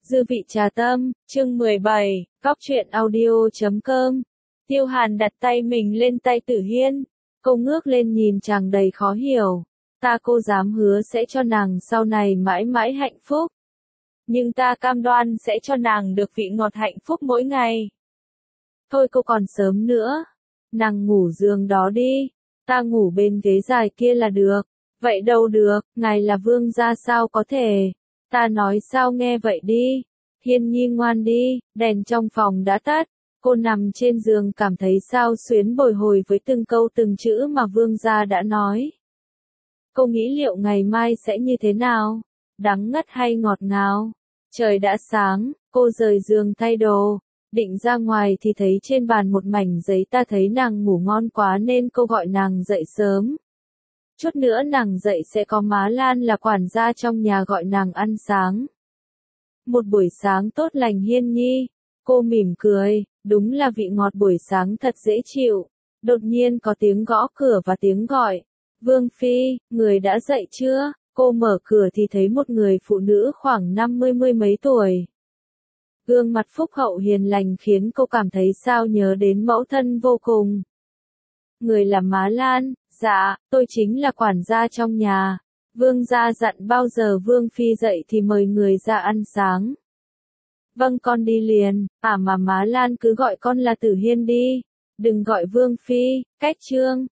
Dư vị trà tâm, chương 17, góc truyện audio.com. Tiêu Hàn đặt tay mình lên tay Tử Hiên. Cô ngước lên nhìn chàng đầy khó hiểu. Cô dám hứa sẽ cho nàng sau này mãi mãi hạnh phúc. Nhưng ta cam đoan sẽ cho nàng được vị ngọt hạnh phúc mỗi ngày. Thôi cô còn sớm nữa. Nàng ngủ giường đó đi. Ta ngủ bên ghế dài kia là được. Vậy đâu được, ngài là vương gia sao có thể. Ta nói sao nghe vậy đi. Hiên nhi ngoan đi, đèn trong phòng đã tắt. Cô nằm trên giường cảm thấy sao xuyến bồi hồi với từng câu từng chữ mà vương gia đã nói. Cô nghĩ liệu ngày mai sẽ như thế nào? Đắng ngắt hay ngọt ngào? Trời đã sáng, cô rời giường thay đồ. Định ra ngoài thì thấy trên bàn một mảnh giấy. Ta thấy nàng ngủ ngon quá nên cô gọi nàng dậy sớm. Chút nữa nàng dậy sẽ có má Lan là quản gia trong nhà gọi nàng ăn sáng. Một buổi sáng tốt lành Hiên nhi. Cô mỉm cười, đúng là vị ngọt buổi sáng thật dễ chịu. Đột nhiên có tiếng gõ cửa và tiếng gọi. Vương Phi, người đã dậy chưa? Cô mở cửa thì thấy một người phụ nữ khoảng 50 mấy tuổi. Gương mặt phúc hậu hiền lành khiến cô cảm thấy sao nhớ đến mẫu thân vô cùng. Người là má Lan. Dạ, tôi chính là quản gia trong nhà. Vương gia dặn bao giờ Vương Phi dậy thì mời người ra ăn sáng. Vâng con đi liền, mà má Lan cứ gọi con là Tử Hiên đi. Đừng gọi Vương Phi, cách trương.